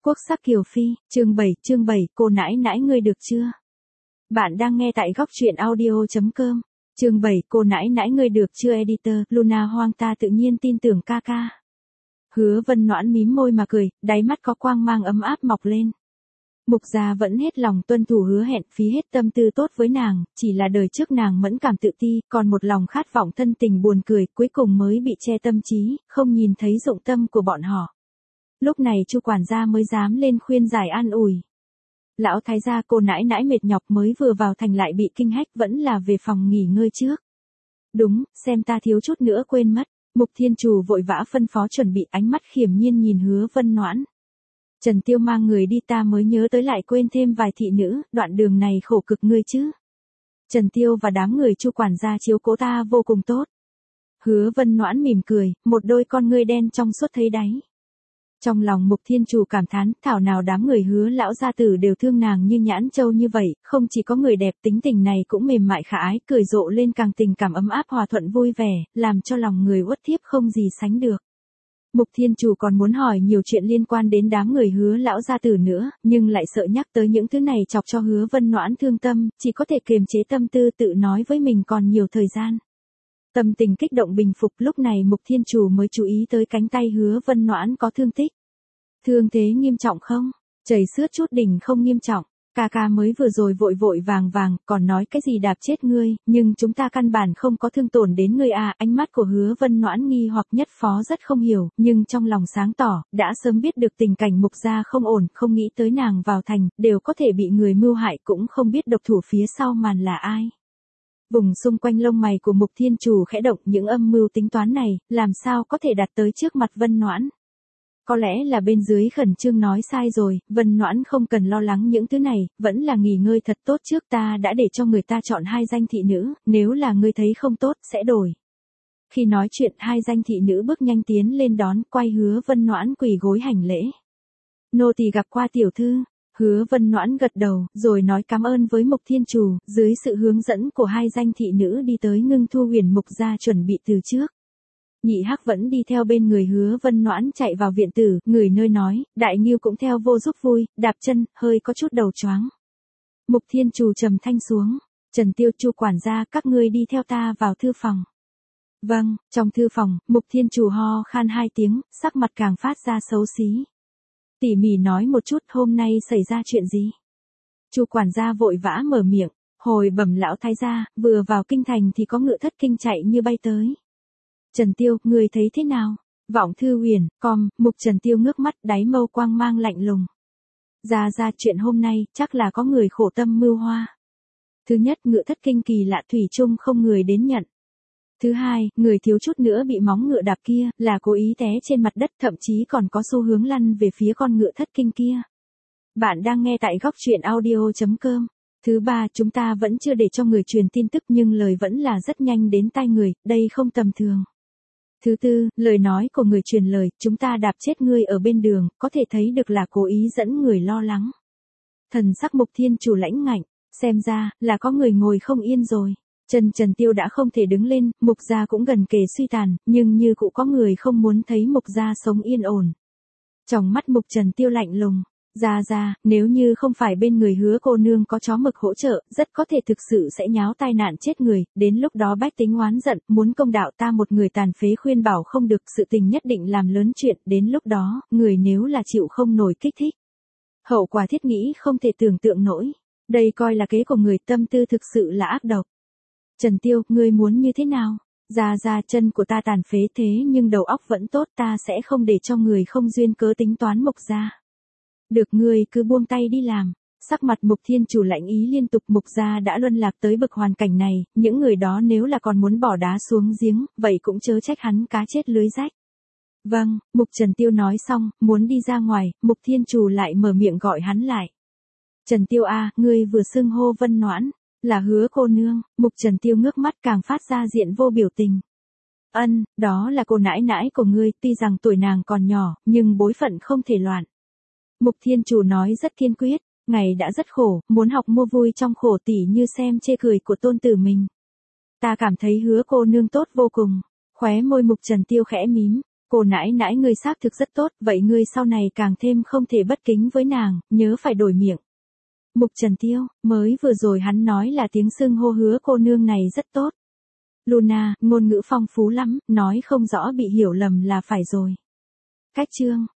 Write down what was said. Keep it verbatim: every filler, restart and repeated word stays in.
Quốc sắc Kiều Phi, chương bảy, chương bảy, cô nãi nãi ngươi được chưa? Bạn đang nghe tại góc truyện audio chấm com. Chương bảy, cô nãi nãi ngươi được chưa editor, Luna Hoang ta tự nhiên tin tưởng ca ca. Hứa Vân Noãn mím môi mà cười, đáy mắt có quang mang ấm áp mọc lên. Mục gia vẫn hết lòng tuân thủ hứa hẹn, phí hết tâm tư tốt với nàng, chỉ là đời trước nàng mẫn cảm tự ti, còn một lòng khát vọng thân tình buồn cười, cuối cùng mới bị che tâm trí, không nhìn thấy dụng tâm của bọn họ. Lúc này Chu quản gia mới dám lên khuyên giải an ủi. Lão thái gia, cô nãi nãi mệt nhọc mới vừa vào thành lại bị kinh hách, vẫn là về phòng nghỉ ngơi trước. Đúng, xem ta thiếu chút nữa quên mất. Mục Thiên Trù vội vã phân phó chuẩn bị, ánh mắt khiểm nhiên nhìn Hứa Vân Noãn. Trần Tiêu mang người đi, ta mới nhớ tới lại quên thêm vài thị nữ, đoạn đường này khổ cực ngươi chứ. Trần Tiêu và đám người Chu quản gia chiếu cố ta vô cùng tốt. Hứa Vân Noãn mỉm cười, một đôi con ngươi đen trong suốt thấy đáy. Trong lòng Mục Thiên Trù cảm thán, thảo nào đám người Hứa lão gia tử đều thương nàng như nhãn châu như vậy, không chỉ có người đẹp, tính tình này cũng mềm mại khả ái, cười rộ lên càng tình cảm ấm áp hòa thuận vui vẻ, làm cho lòng người uất thiếp không gì sánh được. Mục Thiên Trù còn muốn hỏi nhiều chuyện liên quan đến đám người Hứa lão gia tử nữa, nhưng lại sợ nhắc tới những thứ này chọc cho Hứa Vân Noãn thương tâm, chỉ có thể kiềm chế tâm tư tự nói với mình còn nhiều thời gian. Tâm tình kích động bình phục, lúc này Mục Thiên Trù mới chú ý tới cánh tay Hứa Vân Noãn có thương tích. Thương thế nghiêm trọng không? Chảy xước chút đỉnh không nghiêm trọng. Ca ca mới vừa rồi vội vội vàng vàng, còn nói cái gì đạp chết ngươi, nhưng chúng ta căn bản không có thương tổn đến ngươi à. Ánh mắt của Hứa Vân Noãn nghi hoặc nhất phó rất không hiểu, nhưng trong lòng sáng tỏ, đã sớm biết được tình cảnh Mục gia không ổn, không nghĩ tới nàng vào thành, đều có thể bị người mưu hại, cũng không biết độc thủ phía sau màn là ai. Vùng xung quanh lông mày của Mục Thiên Trù khẽ động, những âm mưu tính toán này, làm sao có thể đặt tới trước mặt Vân Noãn. Có lẽ là bên dưới khẩn trương nói sai rồi, Vân Noãn không cần lo lắng những thứ này, vẫn là nghỉ ngơi thật tốt trước, ta đã để cho người ta chọn hai danh thị nữ, nếu là ngươi thấy không tốt, sẽ đổi. Khi nói chuyện, hai danh thị nữ bước nhanh tiến lên đón, quay Hứa Vân Noãn quỳ gối hành lễ. Nô tỳ gặp qua tiểu thư. Hứa Vân Noãn gật đầu, rồi nói cảm ơn với Mục Thiên Trù, dưới sự hướng dẫn của hai danh thị nữ đi tới Ngưng Thu Huyền Mục gia chuẩn bị từ trước. Nhị Hắc vẫn đi theo bên người Hứa Vân Noãn chạy vào viện tử, người nơi nói, Đại Ngưu cũng theo vô giúp vui, đạp chân, hơi có chút đầu choáng. Mục Thiên Trù trầm thanh xuống, Trần Tiêu, Chu quản gia, các ngươi đi theo ta vào thư phòng. Vâng, trong thư phòng, Mục Thiên Trù ho khan hai tiếng, sắc mặt càng phát ra xấu xí. Tỉ mỉ nói một chút, hôm nay xảy ra chuyện gì? Chu quản gia vội vã mở miệng, hồi bẩm lão thái gia, vừa vào kinh thành thì có ngựa thất kinh chạy như bay tới. Trần Tiêu, người thấy thế nào? Vọng Thư Huyền, com, Mục Trần Tiêu ngước mắt, đáy mâu quang mang lạnh lùng. Ra ra chuyện hôm nay, chắc là có người khổ tâm mưu hoa. Thứ nhất, ngựa thất kinh kỳ lạ thủy chung không người đến nhận. Thứ hai, người thiếu chút nữa bị móng ngựa đạp kia, là cố ý té trên mặt đất, thậm chí còn có xu hướng lăn về phía con ngựa thất kinh kia. Bạn đang nghe tại góc truyện audio chấm com. Thứ ba, chúng ta vẫn chưa để cho người truyền tin tức nhưng lời vẫn là rất nhanh đến tai người, đây không tầm thường. Thứ tư, lời nói của người truyền lời, chúng ta đạp chết ngươi ở bên đường, có thể thấy được là cố ý dẫn người lo lắng. Thần sắc Mục Thiên Trù lãnh ngạnh, xem ra, là có người ngồi không yên rồi. Trần Trần Tiêu đã không thể đứng lên, Mục gia cũng gần kề suy tàn, nhưng như cũng có người không muốn thấy Mục gia sống yên ổn. Trong mắt Mục Trần Tiêu lạnh lùng, ra ra, nếu như không phải bên người Hứa cô nương có chó mực hỗ trợ, rất có thể thực sự sẽ nháo tai nạn chết người, đến lúc đó bách tính oán giận, muốn công đạo ta một người tàn phế khuyên bảo không được, sự tình nhất định làm lớn chuyện, đến lúc đó, người nếu là chịu không nổi kích thích. Hậu quả thiết nghĩ không thể tưởng tượng nổi, đây coi là kế của người, tâm tư thực sự là ác độc. Trần Tiêu, ngươi muốn như thế nào? Ra ra, chân của ta tàn phế thế nhưng đầu óc vẫn tốt, ta sẽ không để cho người không duyên cớ tính toán Mục gia. Được, ngươi cứ buông tay đi làm. Sắc mặt Mục Thiên Trù lạnh ý liên tục, Mục gia đã luân lạc tới bực hoàn cảnh này, những người đó nếu là còn muốn bỏ đá xuống giếng, vậy cũng chớ trách hắn cá chết lưới rách. Vâng, Mục Trần Tiêu nói xong, muốn đi ra ngoài, Mục Thiên Trù lại mở miệng gọi hắn lại. Trần Tiêu a, ngươi vừa xưng hô Vân Noãn, là Hứa cô nương. Mục Trần Tiêu ngước mắt càng phát ra diện vô biểu tình. Ân, đó là cô nãi nãi của ngươi, tuy rằng tuổi nàng còn nhỏ, nhưng bối phận không thể loạn. Mục Thiên Trù nói rất kiên quyết, ngày đã rất khổ, muốn học mua vui trong khổ tỉ như xem chê cười của tôn tử mình. Ta cảm thấy Hứa cô nương tốt vô cùng, khóe môi Mục Trần Tiêu khẽ mím, Cô nãi nãi ngươi xác thực rất tốt, vậy ngươi sau này càng thêm không thể bất kính với nàng, nhớ phải đổi miệng. Mục Trần Tiêu, mới vừa rồi hắn nói là tiếng xưng hô Hứa cô nương này rất tốt. Luna, ngôn ngữ phong phú lắm, nói không rõ bị hiểu lầm là phải rồi. Cách chương